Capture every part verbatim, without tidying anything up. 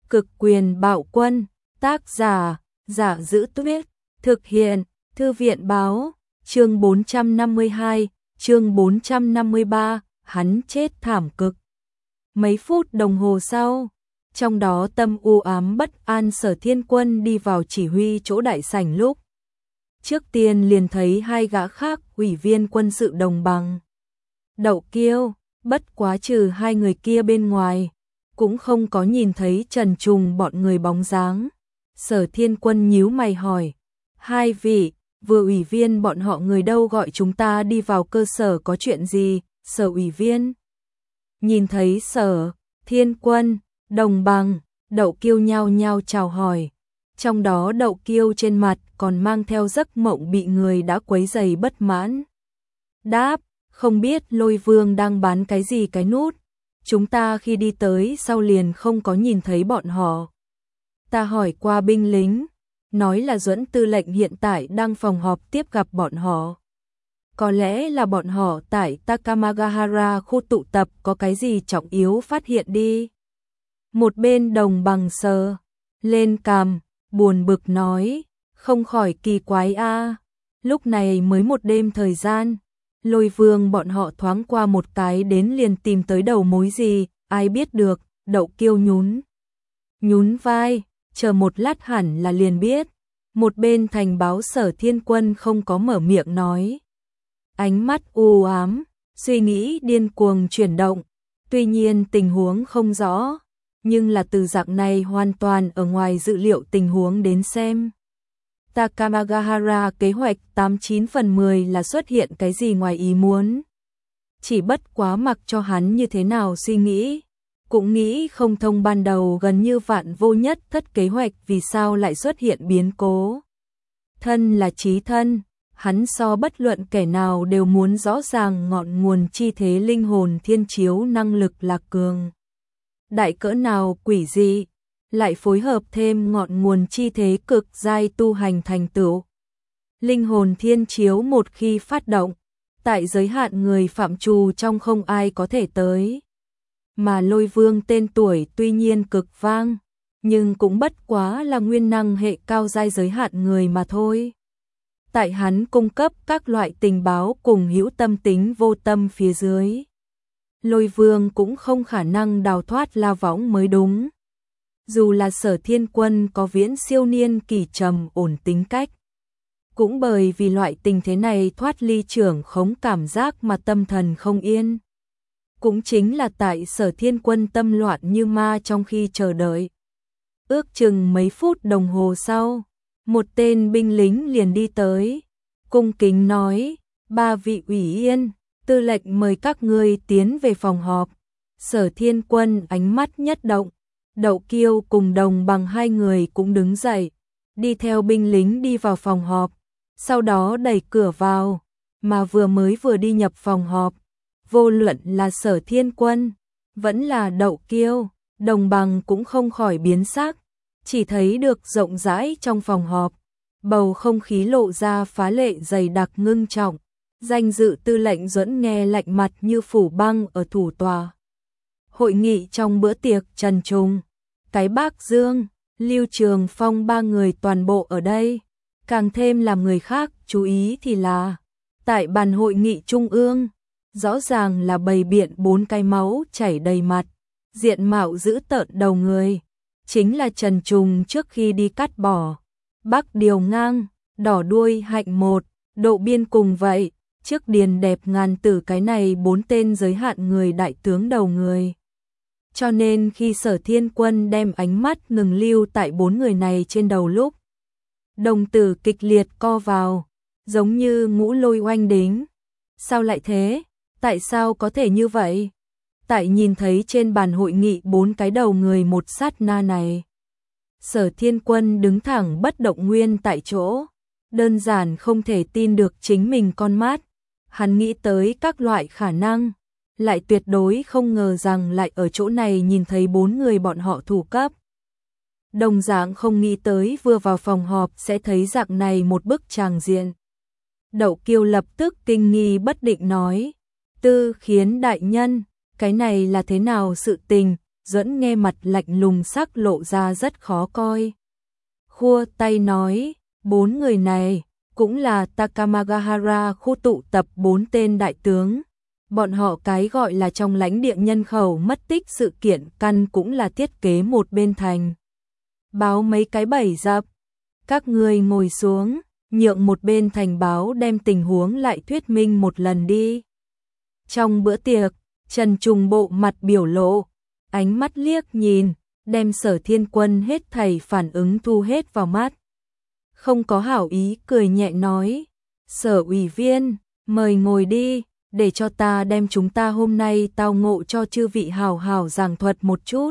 Cực quyền bạo quân, tác giả, Giả Giữ Tuyết, thực hiện, Thư viện báo, chương bốn trăm năm mươi hai, chương bốn trăm năm mươi ba, hắn chết thảm cực. Mấy phút đồng hồ sau, trong đó tâm u ám bất an Sở Thiên Quân đi vào chỉ huy chỗ đại sảnh lúc. Trước tiên liền thấy hai gã khác ủy viên quân sự đồng bằng. Đậu Kiêu, bất quá trừ hai người kia bên ngoài, cũng không có nhìn thấy Trần Trùng bọn người bóng dáng. Sở Thiên Quân nhíu mày hỏi, hai vị, vừa ủy viên bọn họ người đâu gọi chúng ta đi vào cơ sở có chuyện gì? Sở ủy viên nhìn thấy Sở Thiên Quân, đồng bằng, Đậu Kiêu nhao nhao chào hỏi. Trong đó Đậu Kiêu trên mặt còn mang theo giấc mộng bị người đã quấy rầy bất mãn. Đáp, không biết Lôi Vương đang bán cái gì cái nút. Chúng ta khi đi tới sau liền không có nhìn thấy bọn họ. Ta hỏi qua binh lính, nói là Duẫn tư lệnh hiện tại đang phòng họp tiếp gặp bọn họ. Có lẽ là bọn họ tại Takamagahara khu tụ tập có cái gì trọng yếu phát hiện đi. Một bên đồng bằng sờ lên cằm, buồn bực nói, không khỏi kỳ quái a. Lúc này mới một đêm thời gian, Lôi Vương bọn họ thoáng qua một cái đến liền tìm tới đầu mối gì, ai biết được. Đậu Kiêu nhún nhún vai, chờ một lát hẳn là liền biết. Một bên thành báo Sở Thiên Quân không có mở miệng nói. Ánh mắt u ám, suy nghĩ điên cuồng chuyển động, tuy nhiên tình huống không rõ, nhưng là từ dạng này hoàn toàn ở ngoài dự liệu tình huống đến xem. Takamagahara kế hoạch tám chín phần mười là xuất hiện cái gì ngoài ý muốn. Chỉ bất quá mặc cho hắn như thế nào suy nghĩ, cũng nghĩ không thông ban đầu gần như vạn vô nhất thất kế hoạch vì sao lại xuất hiện biến cố. Thân là chí thân, hắn so bất luận kẻ nào đều muốn rõ ràng ngọn nguồn chi thế linh hồn thiên chiếu năng lực là cường đại cỡ nào quỷ dị, lại phối hợp thêm ngọn nguồn chi thế cực giai tu hành thành tựu. Linh hồn thiên chiếu một khi phát động, tại giới hạn người phạm trù trong không ai có thể tới. Mà Lôi Vương tên tuổi tuy nhiên cực vang, nhưng cũng bất quá là nguyên năng hệ cao giai giới hạn người mà thôi. Tại hắn cung cấp các loại tình báo cùng hữu tâm tính vô tâm phía dưới, Lôi Vương cũng không khả năng đào thoát la võng mới đúng. Dù là Sở Thiên Quân có viễn siêu niên kỳ trầm ổn tính cách, cũng bởi vì loại tình thế này thoát ly trưởng khống cảm giác mà tâm thần không yên. Cũng chính là tại Sở Thiên Quân tâm loạn như ma trong khi chờ đợi. Ước chừng mấy phút đồng hồ sau, một tên binh lính liền đi tới, cung kính nói, ba vị ủy yên, tư lệnh mời các ngươi tiến về phòng họp. Sở Thiên Quân ánh mắt nhất động, Đậu Kiêu cùng đồng bằng hai người cũng đứng dậy, đi theo binh lính đi vào phòng họp, sau đó đẩy cửa vào, mà vừa mới vừa đi nhập phòng họp, vô luận là Sở Thiên Quân, vẫn là Đậu Kiêu, đồng bằng cũng không khỏi biến sắc, chỉ thấy được rộng rãi trong phòng họp, bầu không khí lộ ra phá lệ dày đặc ngưng trọng, danh dự tư lệnh Duẫn nghe lạnh mặt như phủ băng ở thủ tòa. Hội nghị trong bữa tiệc Trần Trùng, cái Bác Dương, Lưu Trường Phong ba người toàn bộ ở đây, càng thêm làm người khác chú ý thì là, tại bàn hội nghị trung ương, rõ ràng là bày biện bốn cái máu chảy đầy mặt, diện mạo dữ tợn đầu người, chính là Trần Trùng trước khi đi cắt bỏ. Bắc Điều Ngang, đỏ đuôi hạnh một, Độ Biên cùng vậy, trước điền đẹp ngàn tử cái này bốn tên giới hạn người đại tướng đầu người. Cho nên khi Sở Thiên Quân đem ánh mắt ngừng lưu tại bốn người này trên đầu lúc, đồng tử kịch liệt co vào, giống như ngũ lôi oanh đính. Sao lại thế? Tại sao có thể như vậy? Tại nhìn thấy trên bàn hội nghị bốn cái đầu người một sát na này, Sở Thiên Quân đứng thẳng bất động nguyên tại chỗ, đơn giản không thể tin được chính mình con mắt. Hắn nghĩ tới các loại khả năng, lại tuyệt đối không ngờ rằng lại ở chỗ này nhìn thấy bốn người bọn họ thủ cấp. Đồng dạng không nghĩ tới vừa vào phòng họp sẽ thấy dạng này một bức tràng diện. Đậu Kiêu lập tức kinh nghi bất định nói, Tư Khiến đại nhân, cái này là thế nào sự tình? Duẫn nghe mặt lạnh lùng sắc lộ ra rất khó coi. Khua tay nói, bốn người này cũng là Takamagahara khu tụ tập bốn tên đại tướng. Bọn họ cái gọi là trong lãnh địa nhân khẩu mất tích sự kiện căn cũng là thiết kế một bên thành. Báo mấy cái bẫy dập. Các người ngồi xuống, nhượng một bên thành báo đem tình huống lại thuyết minh một lần đi. Trong bữa tiệc, Trần Trùng bộ mặt biểu lộ, ánh mắt liếc nhìn, đem Sở Thiên Quân hết thảy phản ứng thu hết vào mắt. Không có hảo ý cười nhẹ nói, Sở ủy viên, mời ngồi đi, để cho ta đem chúng ta hôm nay tao ngộ cho chư vị hào hào giảng thuật một chút.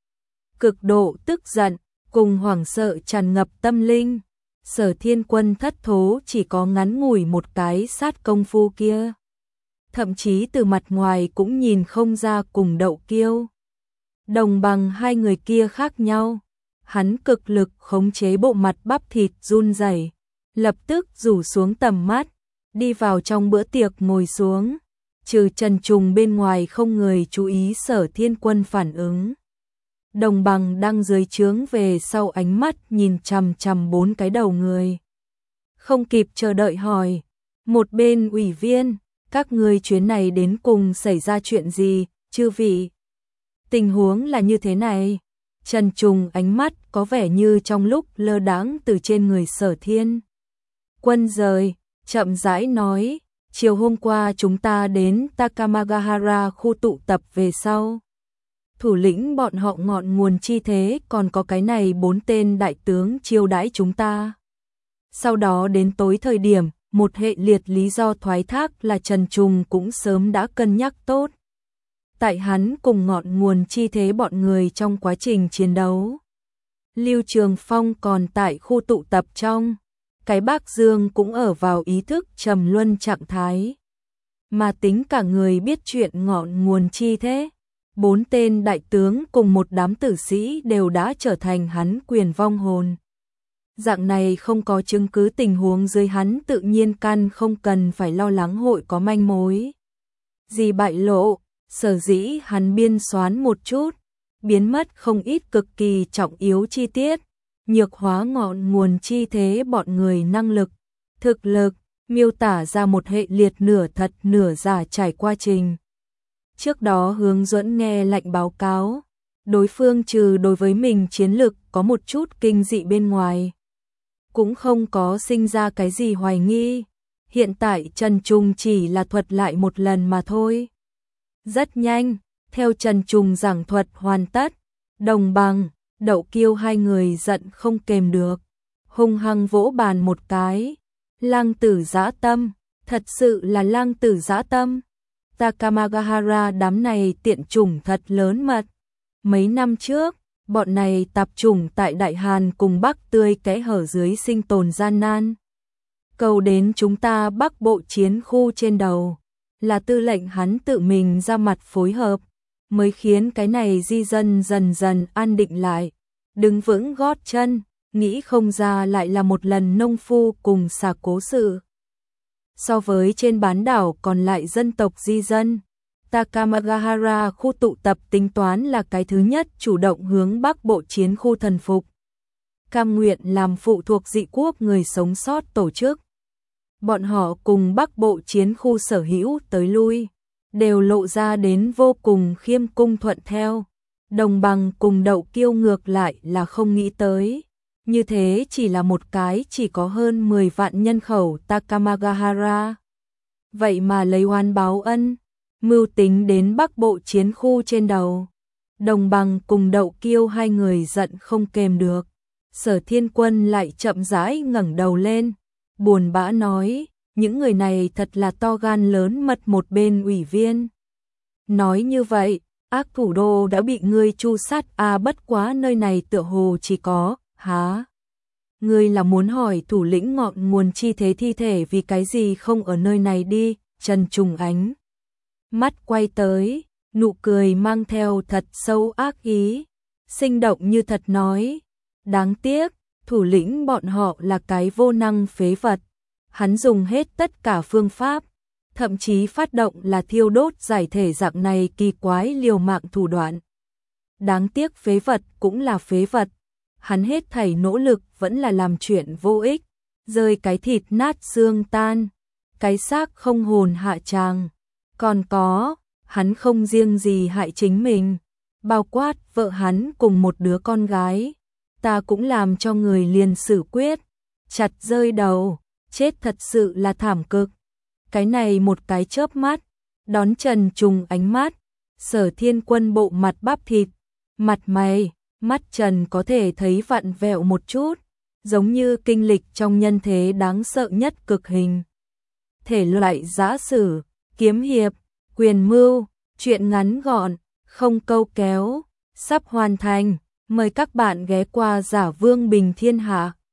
Cực độ tức giận, cùng hoảng sợ tràn ngập tâm linh, Sở Thiên Quân thất thố chỉ có ngắn ngủi một cái sát công phu kia. Thậm chí từ mặt ngoài cũng nhìn không ra cùng Đậu Kiêu. Đồng bằng hai người kia khác nhau, hắn cực lực khống chế bộ mặt bắp thịt run rẩy, lập tức rủ xuống tầm mắt, đi vào trong bữa tiệc ngồi xuống, trừ Trần Trùng bên ngoài không người chú ý Sở Thiên Quân phản ứng. Đồng bằng đang dưới trướng về sau ánh mắt nhìn chằm chằm bốn cái đầu người. Không kịp chờ đợi hỏi, một bên ủy viên, các ngươi chuyến này đến cùng xảy ra chuyện gì, chư vị? Tình huống là như thế này. Trần Trùng ánh mắt có vẻ như trong lúc lơ đãng từ trên người Sở Thiên Quân rời, chậm rãi nói, chiều hôm qua chúng ta đến Takamagahara khu tụ tập về sau. Thủ lĩnh bọn họ ngọn nguồn chi thế còn có cái này bốn tên đại tướng chiêu đãi chúng ta. Sau đó đến tối thời điểm, một hệ liệt lý do thoái thác là Trần Trùng cũng sớm đã cân nhắc tốt. Tại hắn cùng ngọn nguồn chi thế bọn người trong quá trình chiến đấu. Lưu Trường Phong còn tại khu tụ tập trong. Cái Bác Dương cũng ở vào ý thức trầm luân trạng thái. Mà tính cả người biết chuyện ngọn nguồn chi thế. Bốn tên đại tướng cùng một đám tử sĩ đều đã trở thành hắn quyền vong hồn. Dạng này không có chứng cứ tình huống dưới hắn tự nhiên căn không cần phải lo lắng hội có manh mối. Gì bại lộ, sở dĩ hắn biên soán một chút, biến mất không ít cực kỳ trọng yếu chi tiết, nhược hóa ngọn nguồn chi thế bọn người năng lực, thực lực, miêu tả ra một hệ liệt nửa thật nửa giả trải qua trình. Trước đó Hướng Duẫn nghe lệnh báo cáo, đối phương trừ đối với mình chiến lực có một chút kinh dị bên ngoài, cũng không có sinh ra cái gì hoài nghi. Hiện tại Trần Trùng chỉ là thuật lại một lần mà thôi. Rất nhanh, theo Trần Trùng giảng thuật hoàn tất, Đồng Bằng, Đậu Kiêu hai người giận không kềm được, hung hăng vỗ bàn một cái. Lang tử dã tâm, thật sự là lang tử dã tâm. Takamagahara đám này tiện chủng thật lớn mật. Mấy năm trước, bọn này tập chủng tại Đại Hàn cùng Bắc tươi kẽ hở dưới sinh tồn gian nan. Cầu đến chúng ta Bắc bộ chiến khu trên đầu, là tư lệnh hắn tự mình ra mặt phối hợp, mới khiến cái này di dân dần dần an định lại, đứng vững gót chân, nghĩ không ra lại là một lần nông phu cùng xà cố sự. So với trên bán đảo còn lại dân tộc di dân, Takamagahara khu tụ tập tính toán là cái thứ nhất chủ động hướng Bắc bộ chiến khu thần phục. Cam nguyện làm phụ thuộc dị quốc người sống sót tổ chức. Bọn họ cùng Bắc bộ chiến khu sở hữu tới lui, đều lộ ra đến vô cùng khiêm cung thuận theo. Đồng Bằng cùng Đậu Kiêu ngược lại là không nghĩ tới. Như thế chỉ là một cái chỉ có hơn mười vạn nhân khẩu Takamagahara. Vậy mà lấy oan báo ân, mưu tính đến Bắc bộ chiến khu trên đầu. Đồng Bằng cùng Đậu Kiêu hai người giận không kềm được. Sở Thiên Quân lại chậm rãi ngẩng đầu lên, buồn bã nói, những người này thật là to gan lớn mật một bên ủy viên. Nói như vậy, ác thủ đô đã bị ngươi chu sát à, bất quá nơi này tựa hồ chỉ có, há? Ngươi là muốn hỏi thủ lĩnh ngọn nguồn chi thế thi thể vì cái gì không ở nơi này đi? Trần Trùng ánh mắt quay tới, nụ cười mang theo thật sâu ác ý, sinh động như thật nói, đáng tiếc, thủ lĩnh bọn họ là cái vô năng phế vật. Hắn dùng hết tất cả phương pháp, thậm chí phát động là thiêu đốt giải thể dạng này kỳ quái liều mạng thủ đoạn. đáng tiếc phế vật cũng là phế vật. Hắn hết thảy nỗ lực vẫn là làm chuyện vô ích, rơi cái thịt nát xương tan, cái xác không hồn hạ tràng. Còn có, hắn không riêng gì hại chính mình, bao quát vợ hắn cùng một đứa con gái. Ta cũng làm cho người liền xử quyết, chặt rơi đầu, chết thật sự là thảm cực. Cái này một cái chớp mắt, đón Trần Trùng ánh mắt, Sở Thiên Quân bộ mặt bắp thịt, mặt mày, mắt Trần có thể thấy vặn vẹo một chút, giống như kinh lịch trong nhân thế đáng sợ nhất cực hình. Thể loại giã sử, kiếm hiệp, quyền mưu, truyện ngắn gọn, không câu kéo, sắp hoàn thành. Mời các bạn ghé qua Giả Vương Bình Thiên Hạ.